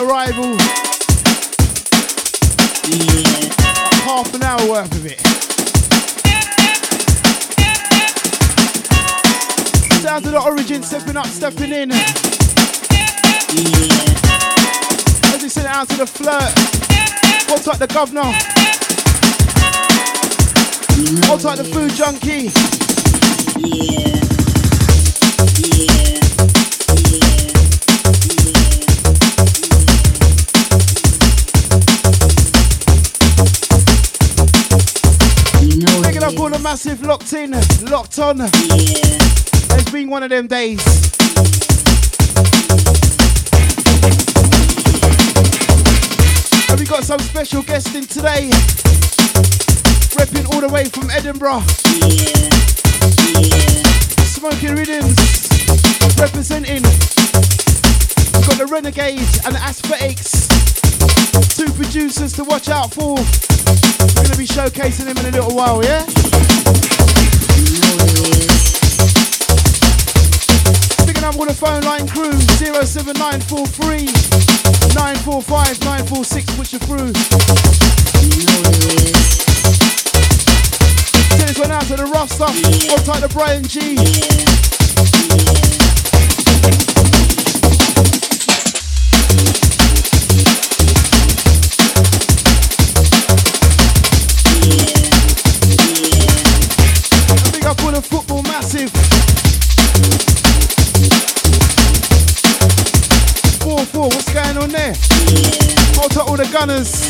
arrival. Like half an hour worth of it. Sounds of the Origin stepping up, stepping in. As we send it out to the Flirt. Hold tight the Governor. Hold tight the Food Junkie. Picking up all the massive locked in, locked on. It's been one of them days. And we got some special guests in today. Repping all the way from Edinburgh. Smoking Rhythms. Representing. We've got the Renegades and the Aesthetics. Two producers to watch out for. We're going to be showcasing them in a little while, yeah? Picking up all the phone line crew. 07943 945 946. Put you through. Send this one out to the rough stuff. Hold tight to Brian G. And big up all the football massive. 4-4, what's going on there? Hold tight all the gunners.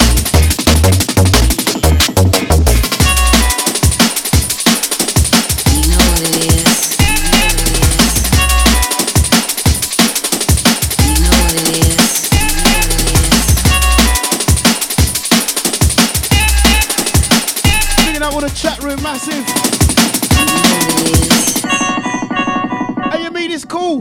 All the chat room massive. Hey, you mean it's cool?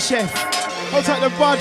Chef. Hold tight the bud.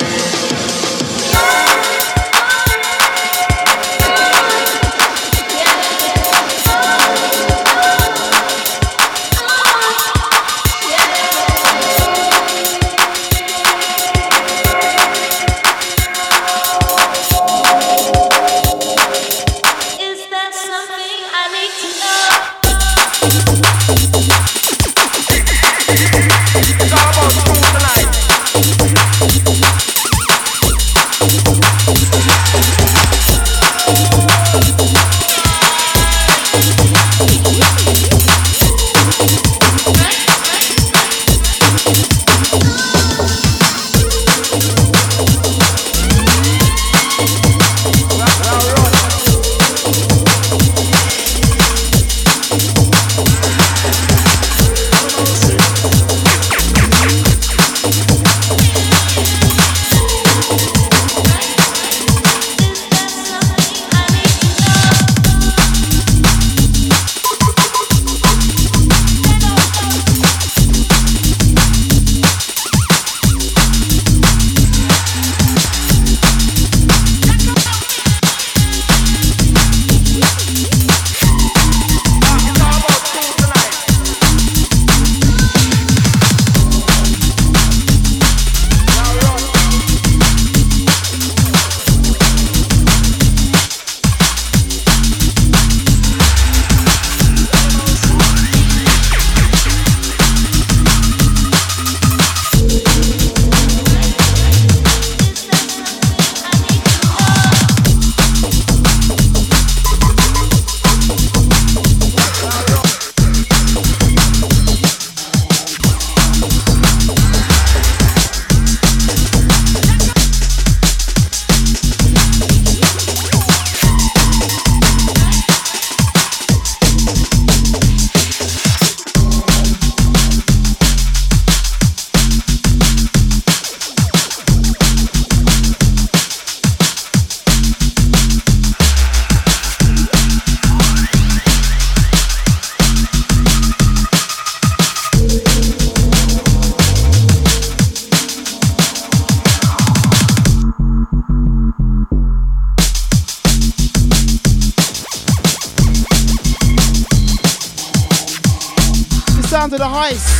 Sound of the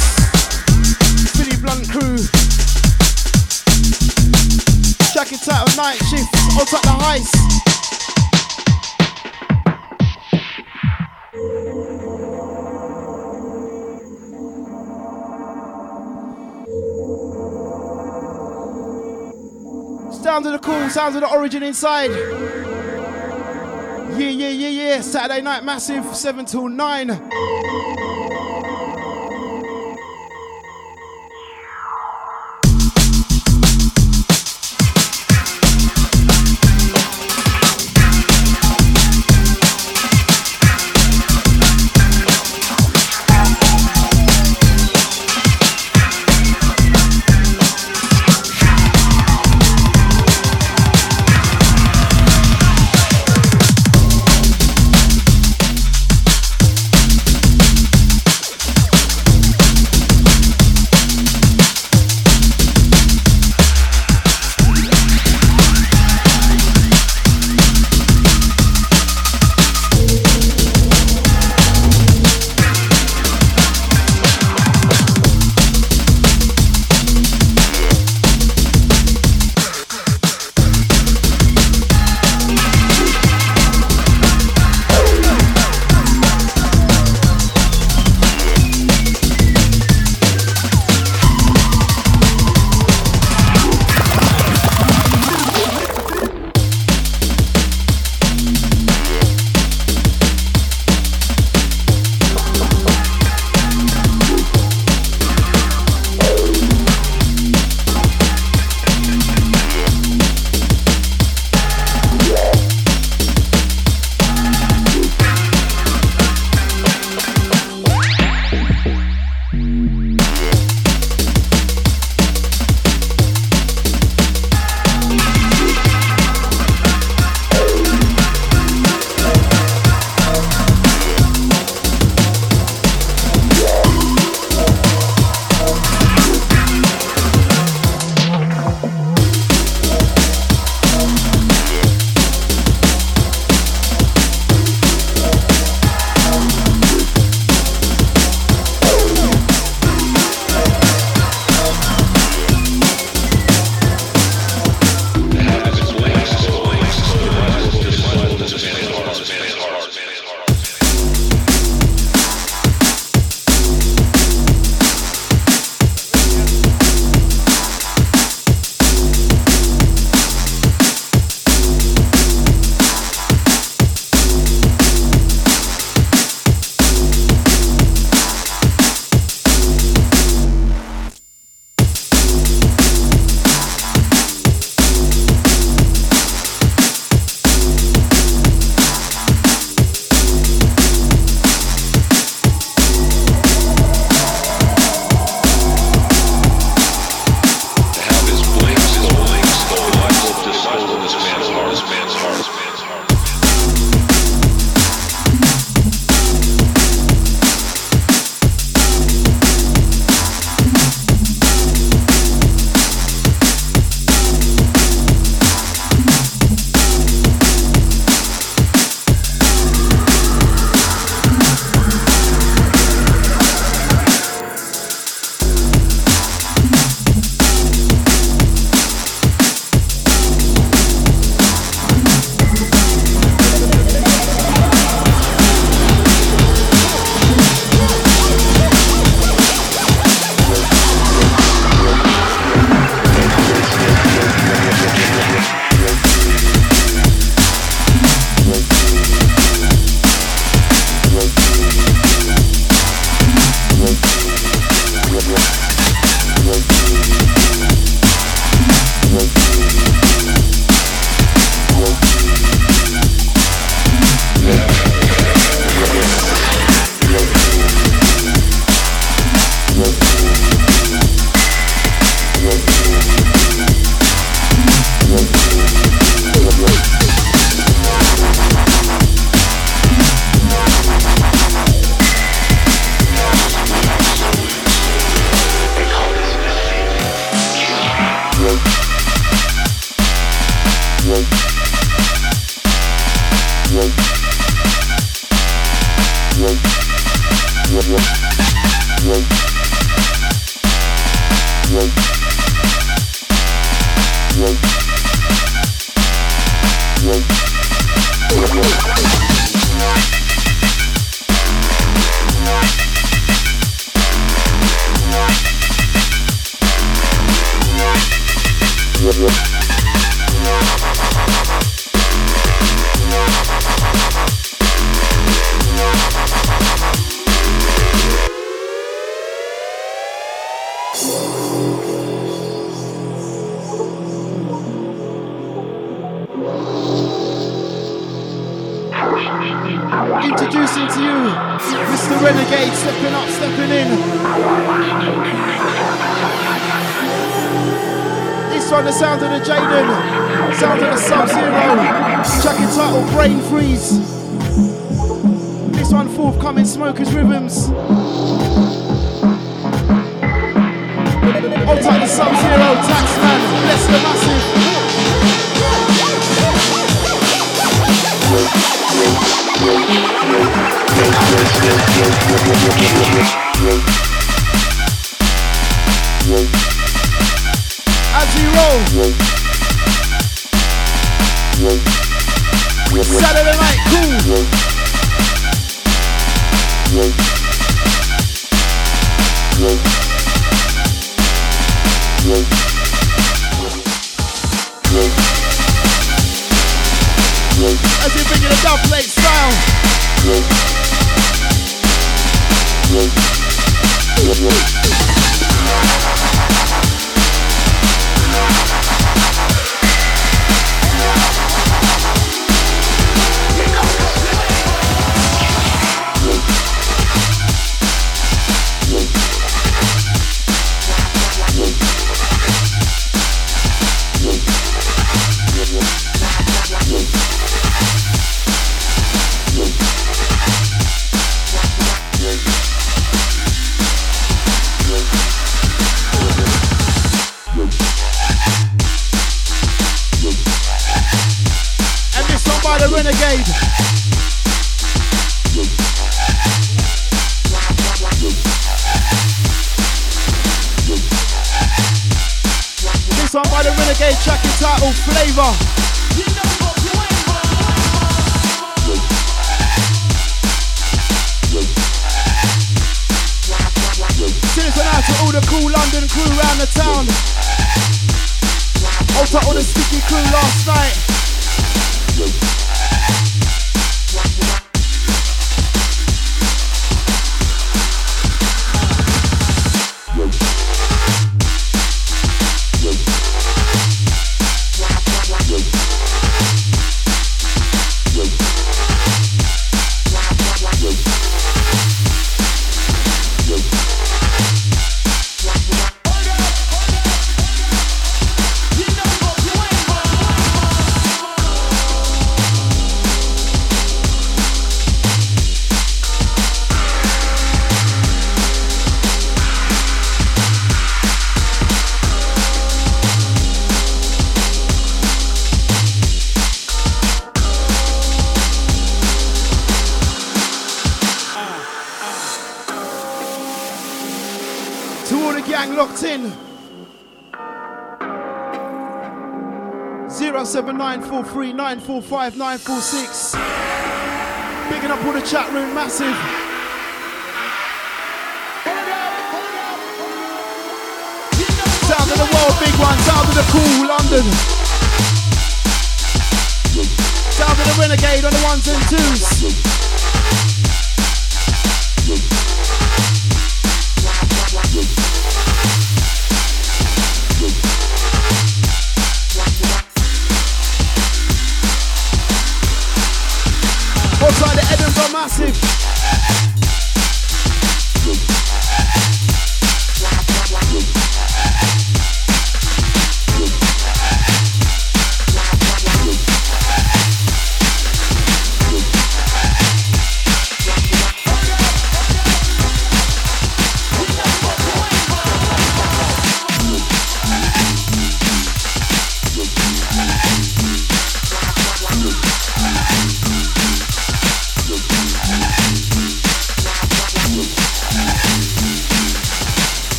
Heist, Billy Blunt crew. Jacket title night shift, on top the Heist. Sound of the cool, sounds of the origin inside. Yeah. Saturday night massive, 7 till 9. Introducing to you, Mr. Renegade, stepping up, stepping in. This one, the sound of the Jaden, sound of the Sub-Zero, track entitled Brain Freeze. This one, forthcoming Smokers Rhythms. Hold tight the Sub-Zero, Taxman, bless the massive. As we roll, Saturday night, cool. As we bring in a dub plate style. Renegade. This one by the Renegade, track entitled Flavor. Send this one out to all the cool London crew around the town. Also all the sticky crew last night. Locked in 07943945946. Bigging up all the chat room, massive. Sound of the world, big one. Sound of the cool London. Sound of the Renegade on the ones and twos. Outside the Edinburgh Massive.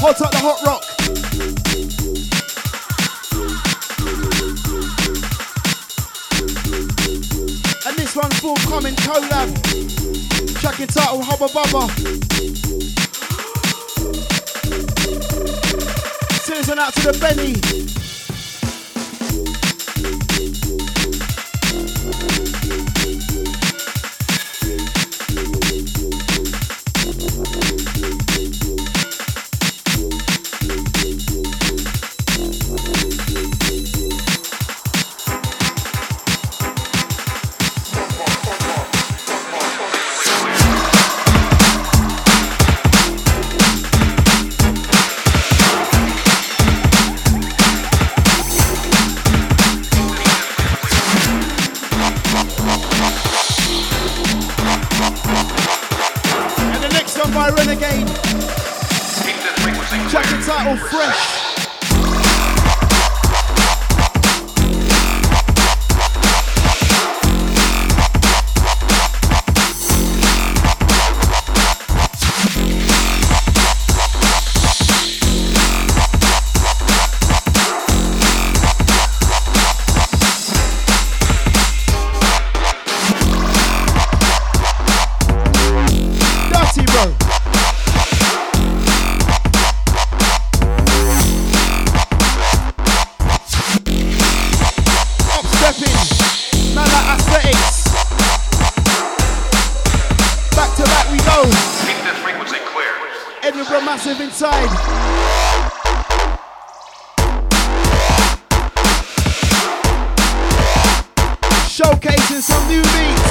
Hold tight the hot rock. And this one forthcoming collab. Track entitled Hubba Bubba. Sends one out to the Benny. Renegade. Track entitled Fresh. Massive inside. Showcasing some new beats.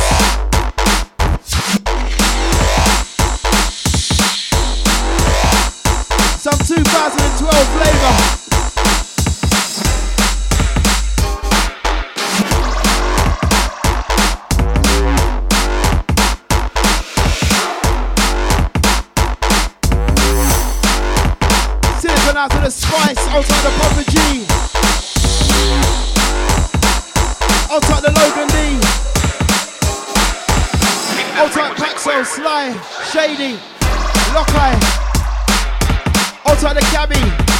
Some 2012 flavor. Out to the Spice, outside the Papa G, outside the Logan D, outside Paxo, Sly, Shady, Lockeye, outside the Cabby,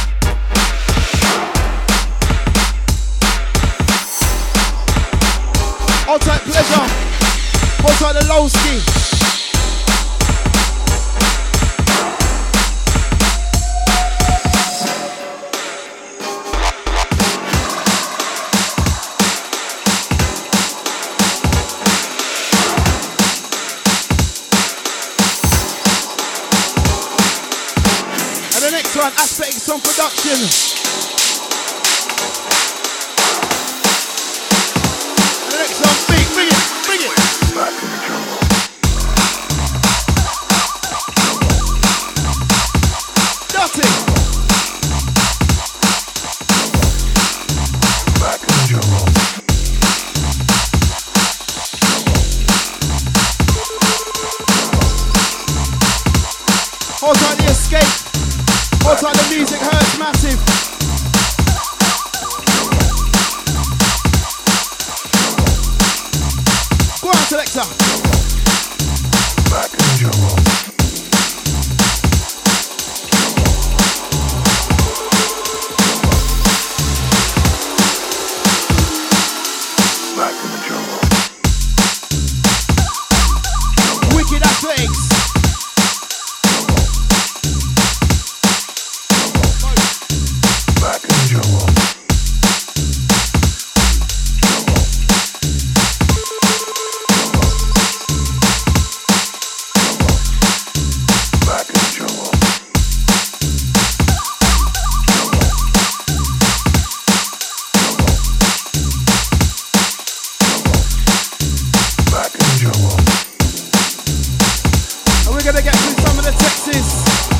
outside Pleasure, outside the Lowski. Aspects on production. The next one, bring it. Back in the jungle. Dirty. Back in the jungle. Hold tight the Escape. Hold tight the Music Hurts massive. Go on, selector. Back in the jungle. Back in the jungle. Wicked Athletics. Back in the jungle. Back in the jungle. Back in the jungle. And we're gonna get through some of the Texas.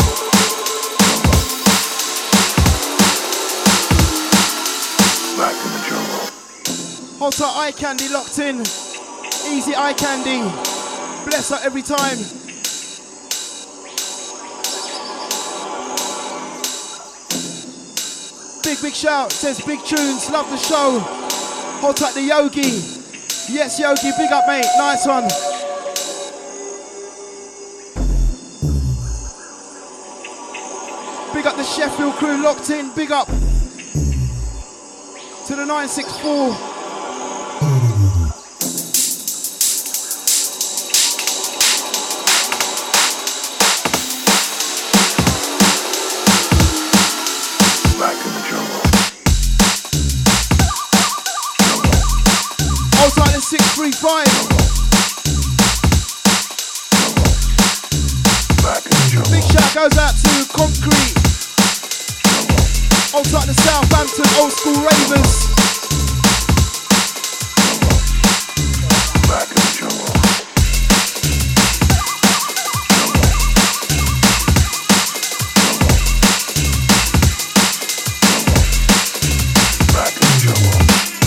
Back in the jungle. Hold tight, Eye Candy locked in. Easy Eye Candy. Bless her every time. Big shout, says big tunes, love the show. Hold tight the Yogi. Yes, Yogi, big up, mate. Nice one. Big up the Sheffield crew locked in. Big up to the 964. Back in the jungle. Outside the 635. Big shout goes out to Concrete. Outside the Southampton old school ravers. Back in the jungle. Back in the jungle.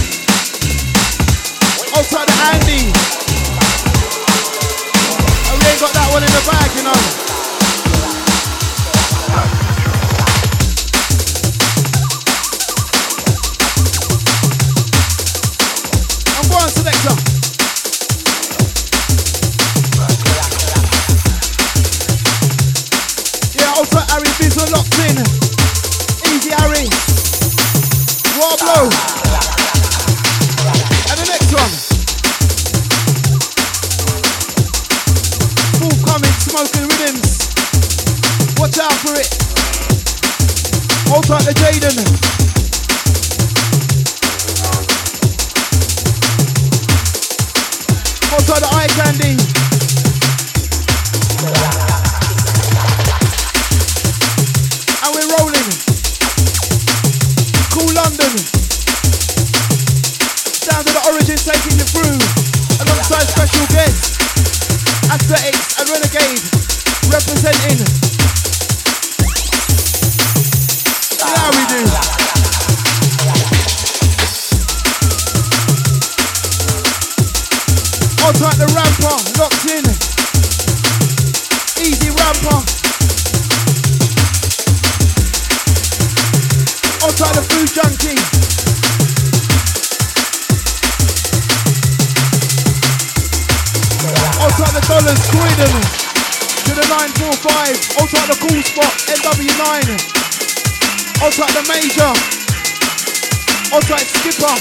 Outside the Andy. And we ain't got that one in the bag, you know. Selector. Yeah, also Harry Bizzle locked in. Easy Harry. Rob Low. And the next one. Forthcoming Smoking Rhythms. Watch out for it. Also at the Jaden. Outside the eye candy. And we're rolling. Cool London. Down to the Origins taking you through. Alongside special guests. Aesthetics and Renegade. Representing. You know how we do. Outside the Ramper, locked in. Easy Ramper. Outside the Food Junkie. Outside the Dollars, Croydon. To the 945. Outside the Cool Spot, NW9. Outside the Major. Outside Skipper.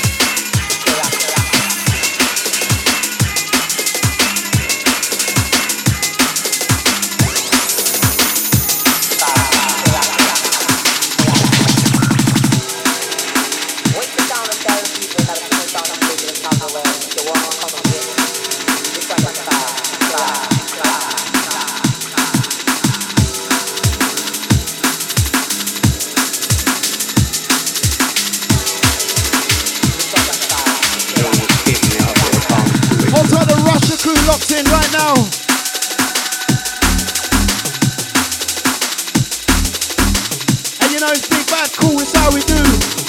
Locked in right now. And you know it's big bad cool, it's how we do.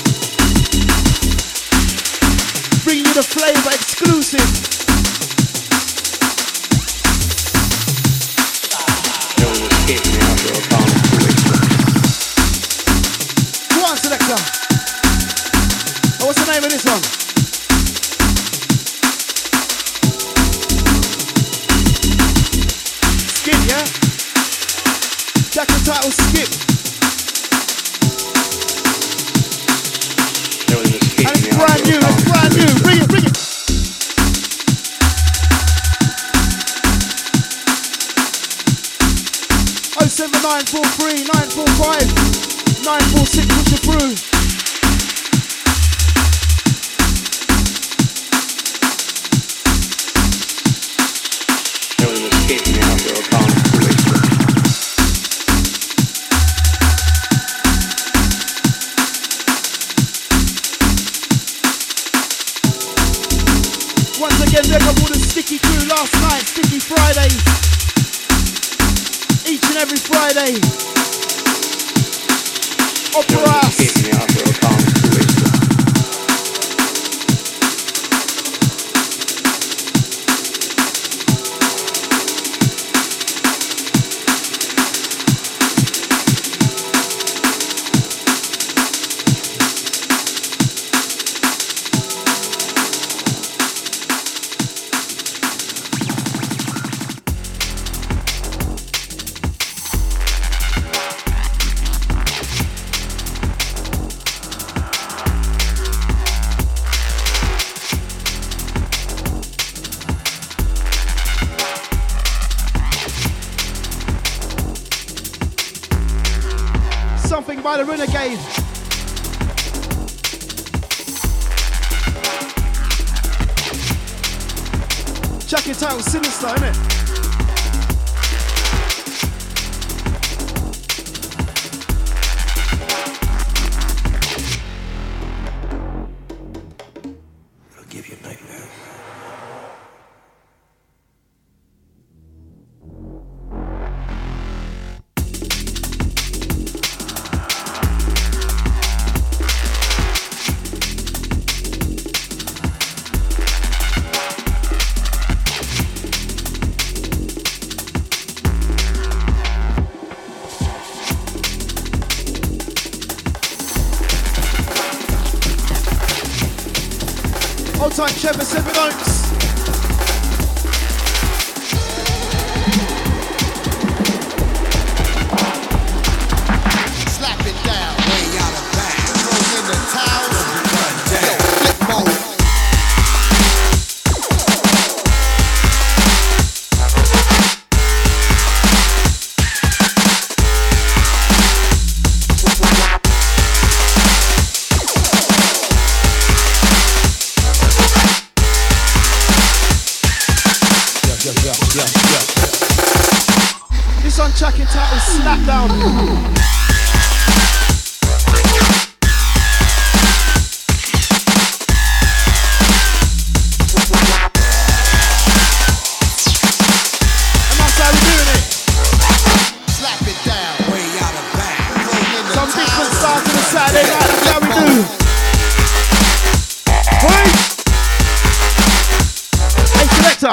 Bring you the flavour exclusive. Go on, selector. Oh, what's the name of this one? Yeah? Jacket title Skip. And it's brand new, it's brand new. Bring it, bring it. 07943 945 946, push it through. Once again, big up all the Sticky crew last night, Sticky Friday. Each and every Friday. Opera us. by the Renegade. Check it out, Sinister, innit? Time Trevor Seven Oaks. Slap it down, way out of back. Throw in the towel, run down. Flip mode. This one track entitled Slap Down. Saturday night, that's how we do. Hey! Hey, selector.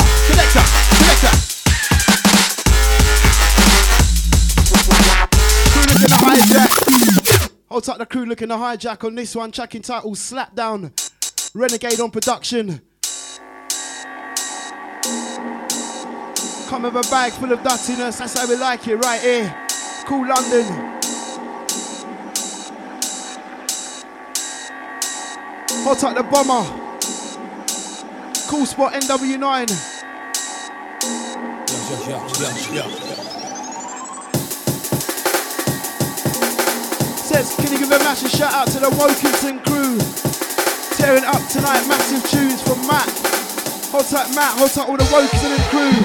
Crew looking to hijack. Hold tight, the crew looking to hijack on this one. Track entitled Slap Down. Renegade on production. Come with a bag full of dustiness, that's how we like it right here. Cool London. Hold tight the bomber. Cool spot NW9. Says, can you give a massive shout out to the Wokinson crew? Tearing up tonight, massive tunes from Matt. Hold tight Matt, hold tight all the Wokinson crew.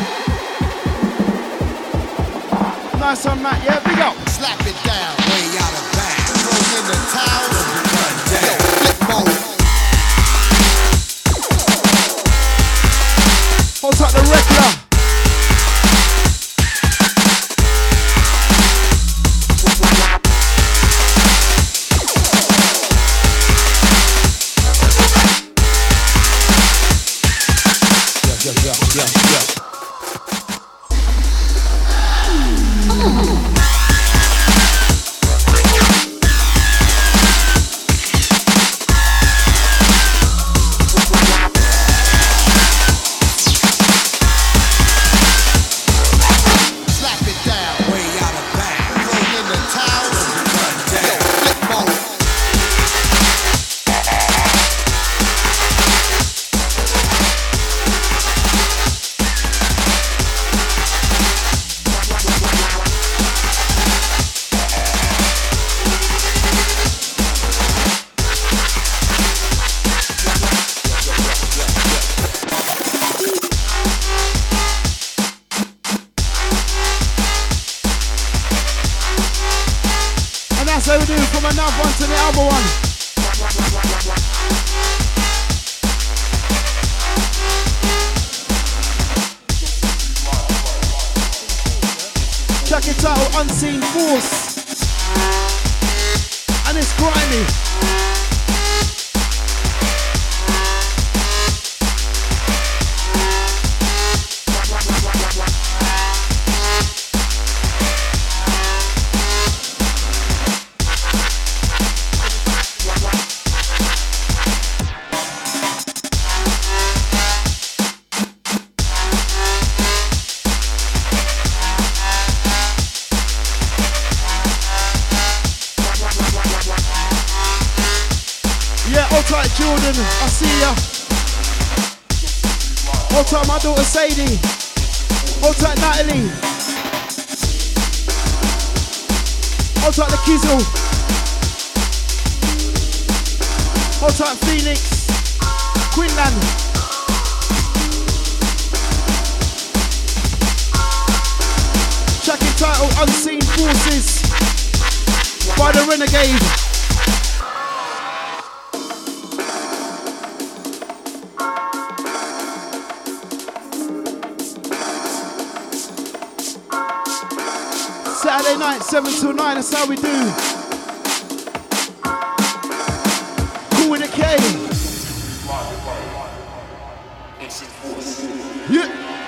Nice one Matt, yeah, big up. Slap it down, way out of back. Throw in the towel, run down. Flip mode. Hold tight the regular. That's how we do from another one to the other one. Check it out, Unseen Force. And it's grimy. Jordan, I see ya. Hold tight my daughter Sadie. Hold tight Natalie. Hold tight the Kizzle. Old type Phoenix, Quinlan. Track entitled Unseen Forces by the Renegade. Saturday night, 7 till 9, that's how we do. Cool with a K. Yeah.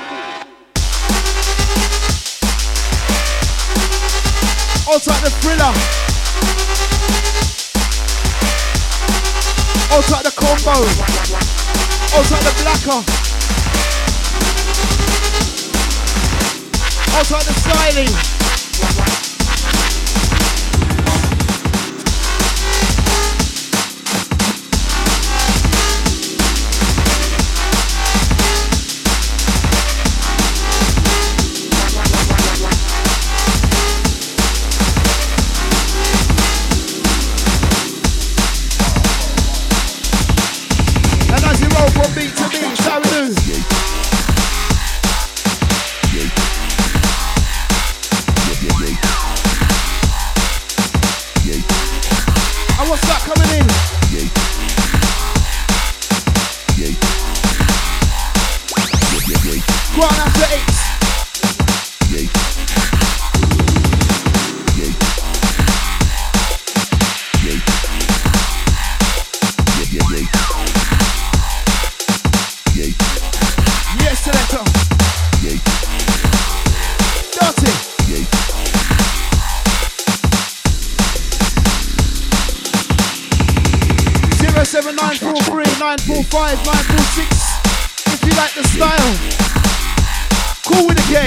Outside the Thriller. Outside the Combo. Outside the Blacker. Outside the Styling. Beat to beat, shall we do? And what's that coming in? Go on after X. Yes, selector. Dirty. 07943 945 946. If you like the style, cool with the K.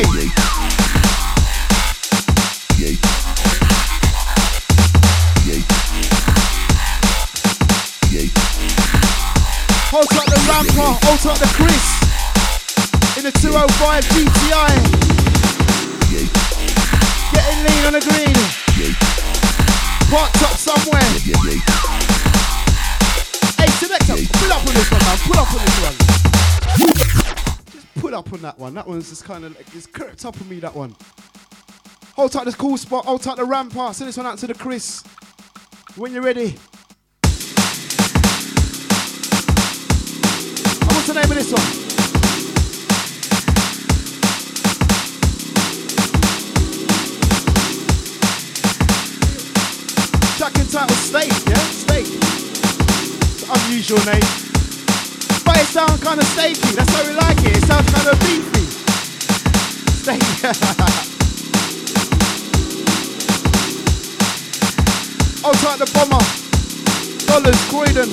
Hold tight the Ramper, hold tight the Chris. In the 205 GTI. Getting lean on the green. Parked up somewhere. Hey, selector, pull up on this one, man. Pull up on this one. Just pull up on that one. That one's just kind of like, it's crept up on me, that one. Hold tight this cool spot. Hold tight the Rampart. Send this one out to the Chris. When you're ready. And what's the name of this one? Track entitled Steak, yeah? Steak. It's an unusual name. But it sounds kind of steaky. That's how we like it. It sounds kind of beefy. Steak. Outside the Bomber. Dollars, Croydon.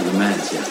mai dementia.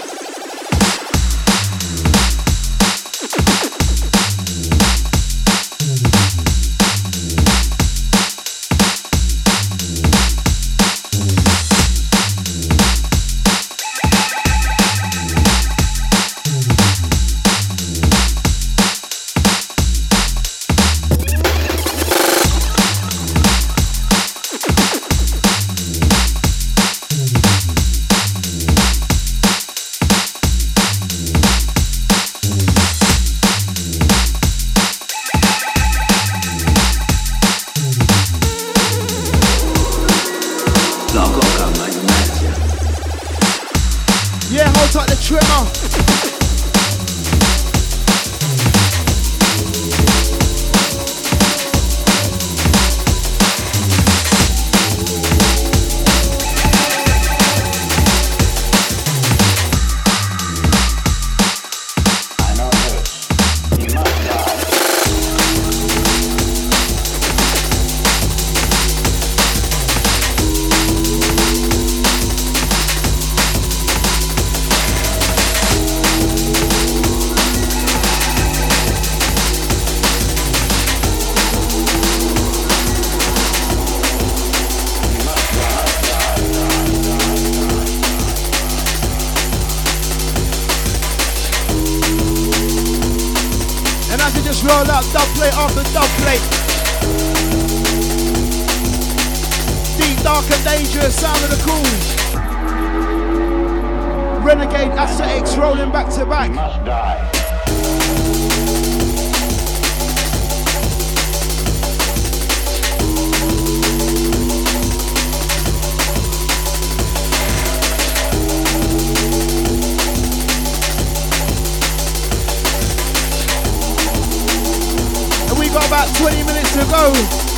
About 20 minutes to go.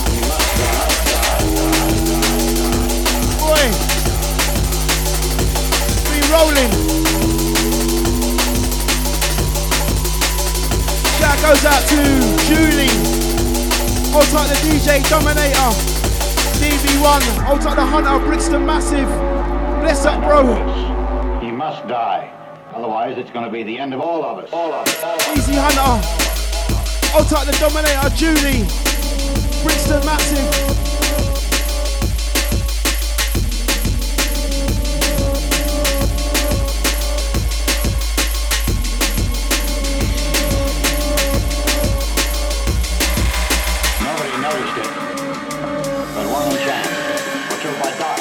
Boy, be rolling. Shout goes out to Julie. Hold tight the DJ Dominator. DB1. Hold tight the Hunter Brixton Massive. Bless up, bro. He must die. Otherwise, it's going to be the end of all of us. All of us. Easy Hunter. Hold tight the Dominator, Julie. Brixton Massive. Nobody noticed it. But one chance. Or two by dark.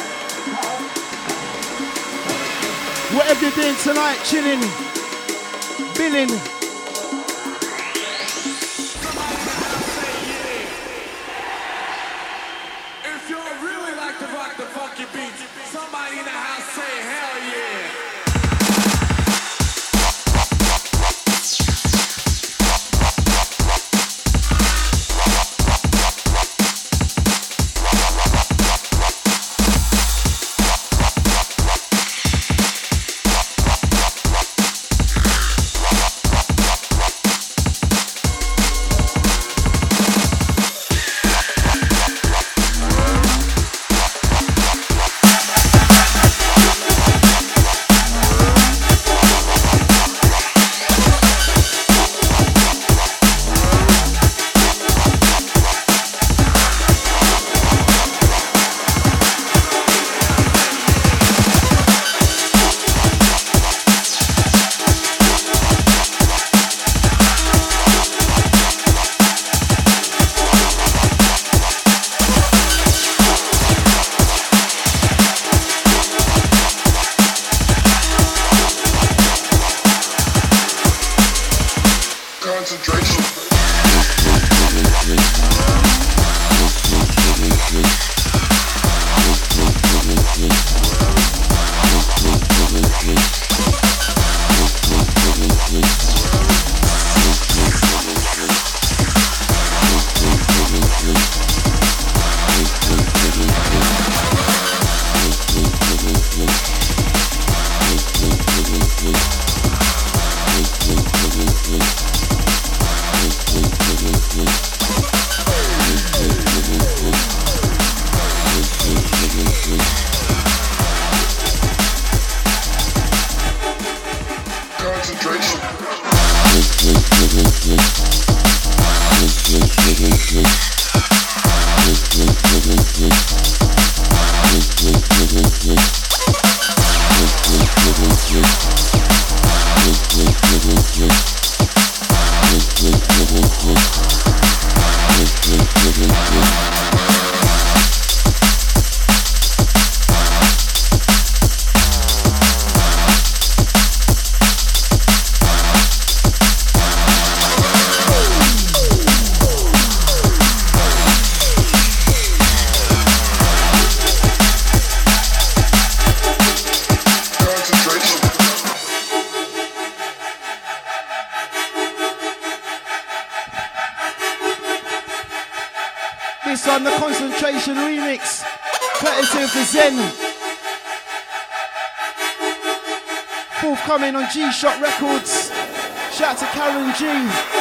Whatever you're doing tonight, chilling, billing. this one, the Concentration remix, courtesy of the Zen. Forthcoming on G-Shot Records. Shout out to Karen G.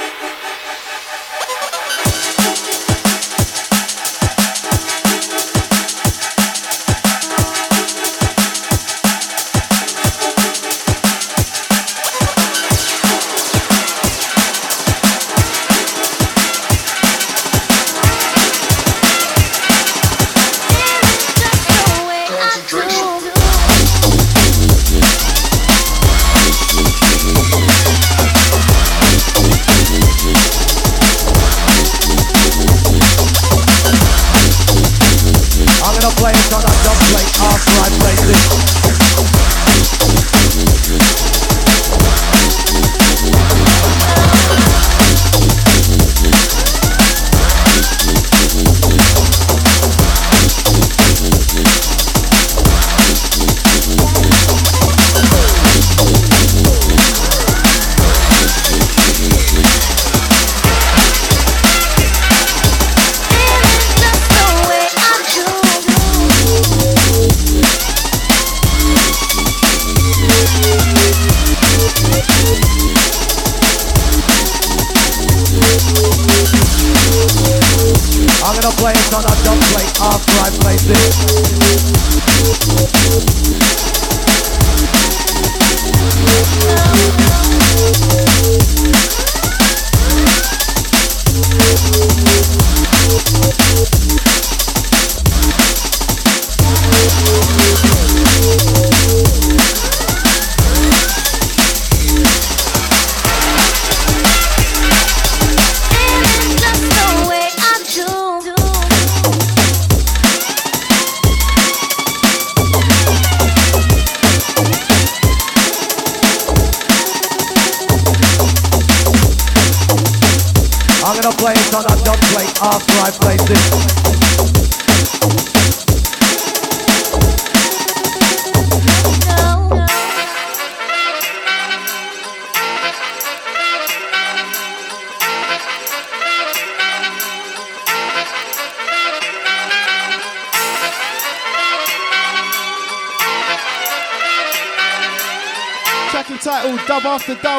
Dub after dub,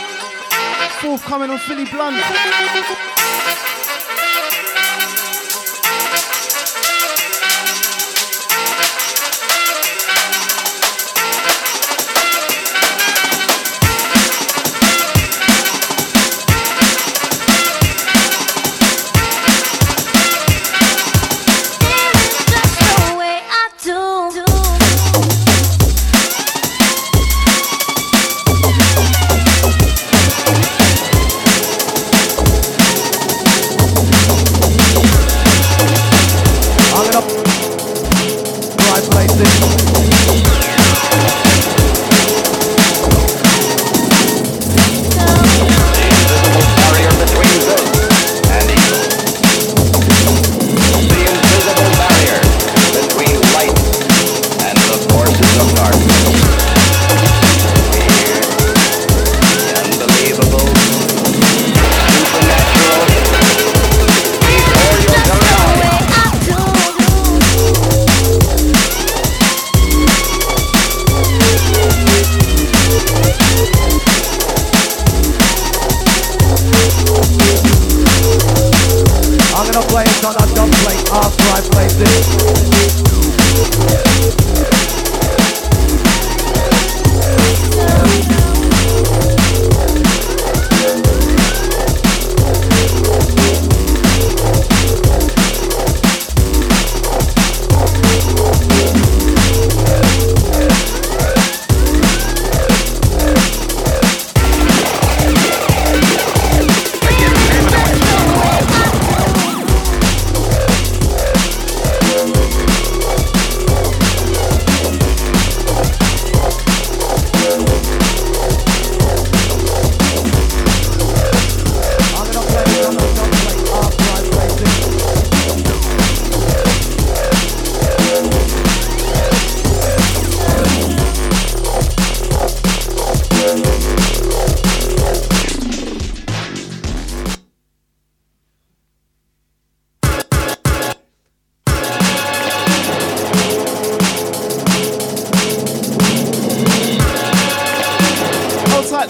forthcoming on Philly Blunt.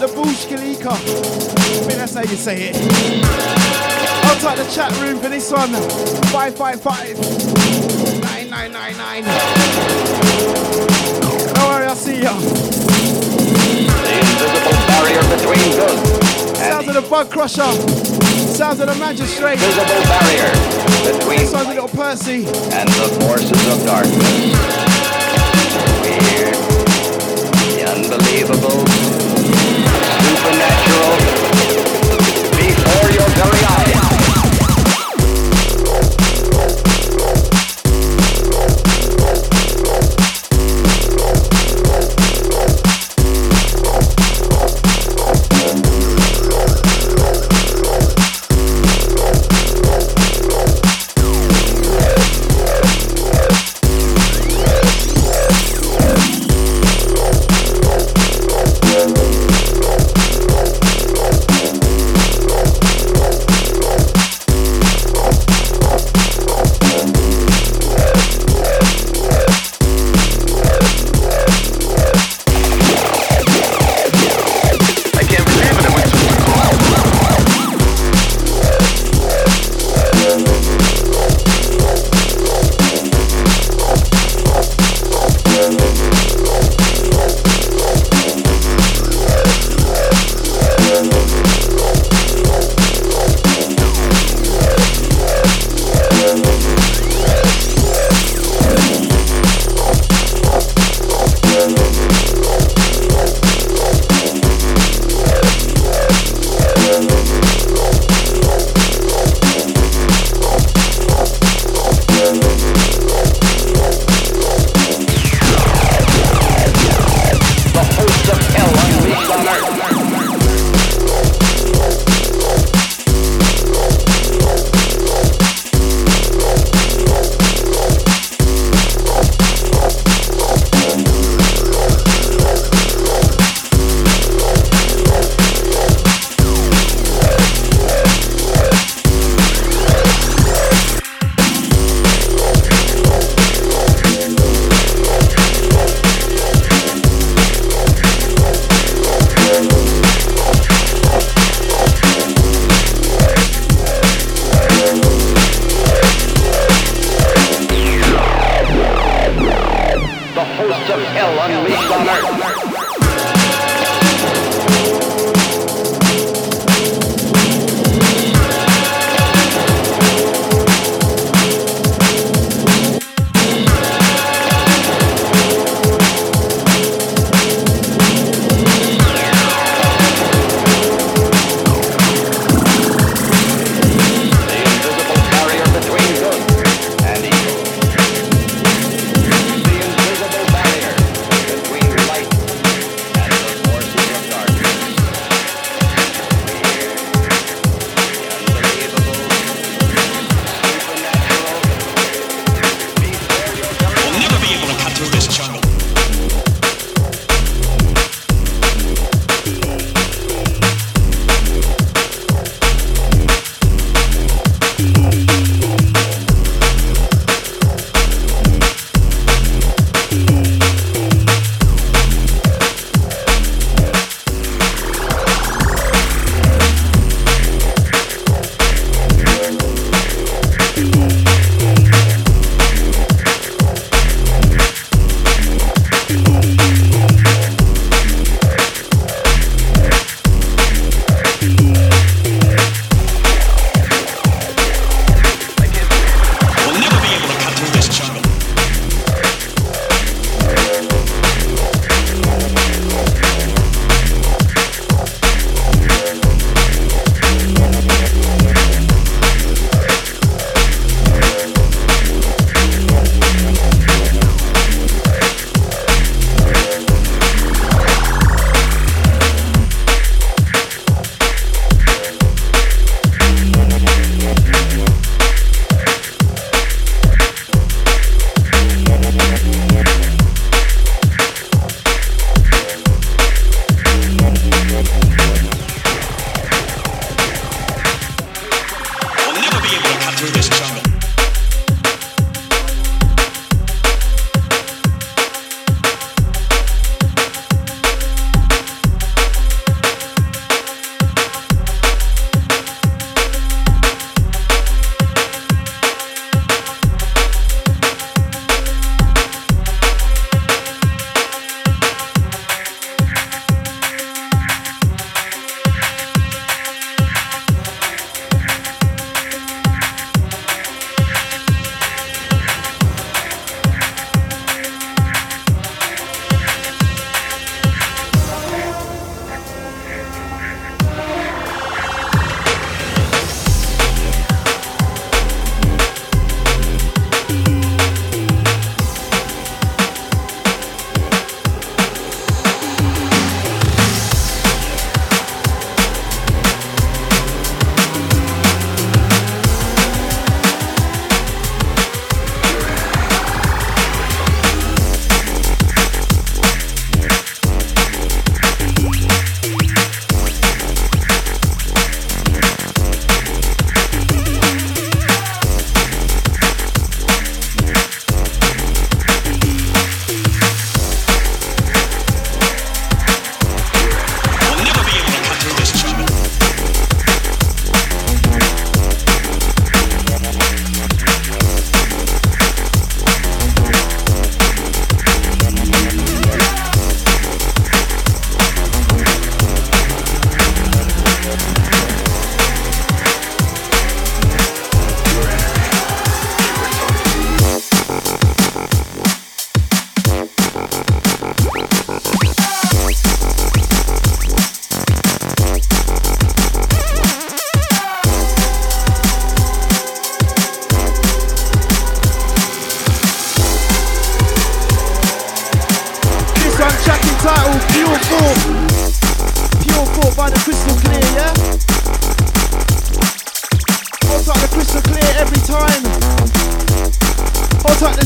the Bushkalika. I think that's how you say it. I'll take the chat room for this one. 555-9999. Don't worry, I'll see ya. The invisible barrier between good Sounds of the Bug Crusher. Sounds of the Magistrate. invisible barrier between Sounds of little Percy. and the forces of darkness. Weird, the unbelievable, supernatural, before your very eyes.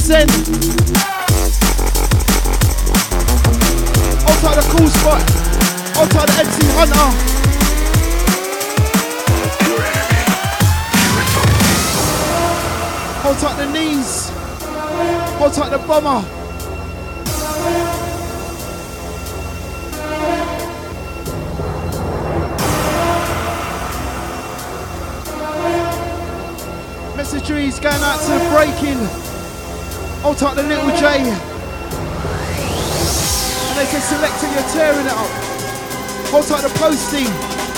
represent. Outside the cool spot. Outside the MC Hunter. Hold tight the knees. Hold tight the bomber. Messageries going out to the breaking. Hold tight the little J. And they can select it, you're tearing it up. Hold tight the posting.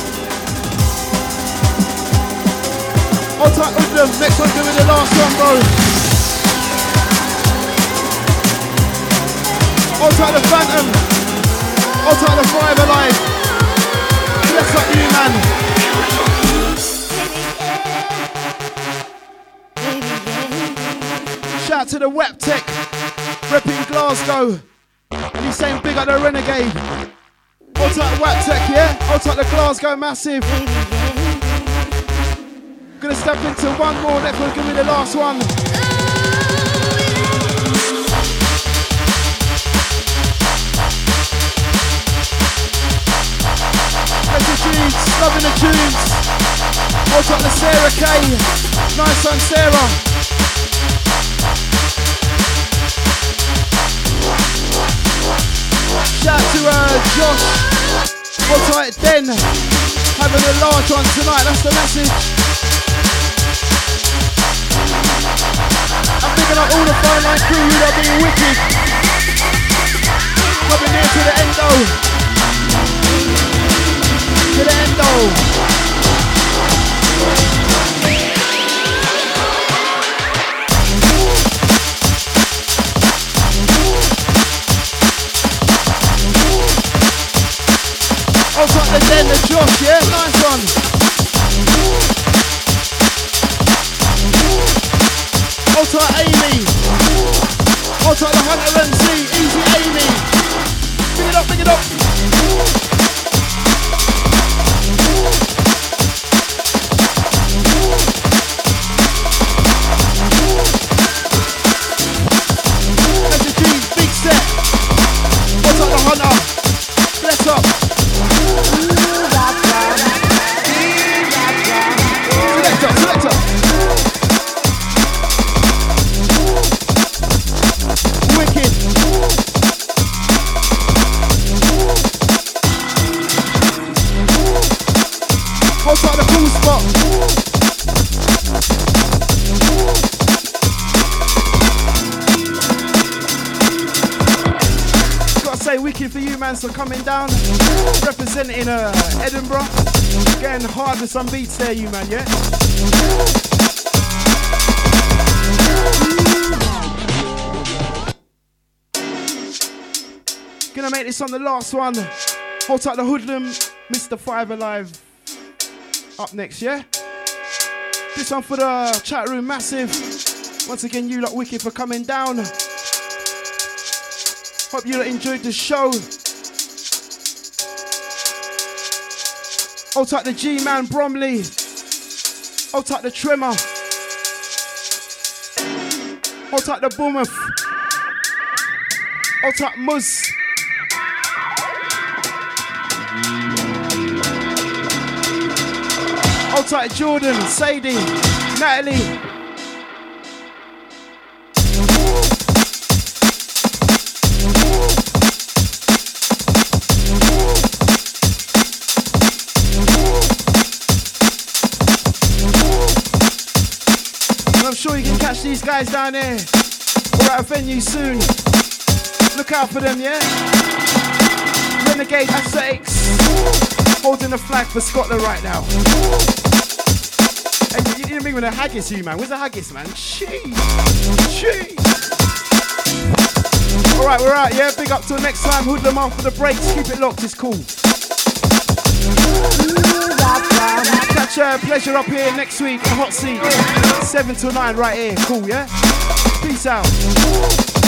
Hold tight with them. Next one doing the last one, bro. Hold tight the Phantom. Hold tight the Five Alive. Bless up you, man. Shout to the Web Tech, repping Glasgow. And he's saying big up the Renegade. Hold tight the Web Tech, yeah? Hold tight the Glasgow Massive. Gonna step into one more, next one, give me the last one. Let's the tunes, loving the tunes. Hold tight the Sarah K. Nice one, Sarah. Shout to Josh. Hold tight Den. Having a large one tonight, that's the message. I'm picking up all the phone line crew who are being wicked. Coming near to the endo. To the endo. Outside the Den, the Josh, yeah? Nice one. Outside Amy. Outside the Hunter and Z. Easy Amy. Big it up, big it up. That's the G's, big set. Outside the Hunter. Bless up. Selector. Wicked. Hold tight the cool spot. Gotta say wicked for you, man, so coming down. Representing Edinburgh. Getting hard with some beats there, you man, yeah? Gonna make this on the last one. Hold tight the Hoodlum, Mr. Five Alive. Up next, yeah? This one for the chat room, massive. Once again, you lot wicked for coming down. Hope you lot enjoyed the show. Hold tight the G-Man Bromley. Hold tight the Tremor. Hold tight the Bournemouth. Hold tight Muzz. Hold tight Jordan, Sadie, Natalie. I'm sure you can catch these guys down there. We're at a venue soon. Look out for them, yeah? Renegade Aesthetics. Holding the flag for Scotland right now. Hey, you didn't bring me the haggis, you man. Where's the haggis, man? Jeez. Alright, we're out, yeah? Big up till next time. Hoodlum on for the breaks. Keep it locked, it's cool. Catch Pleasure up here next week. The hot seat. 7 to 9 right here. Cool, yeah? Peace out.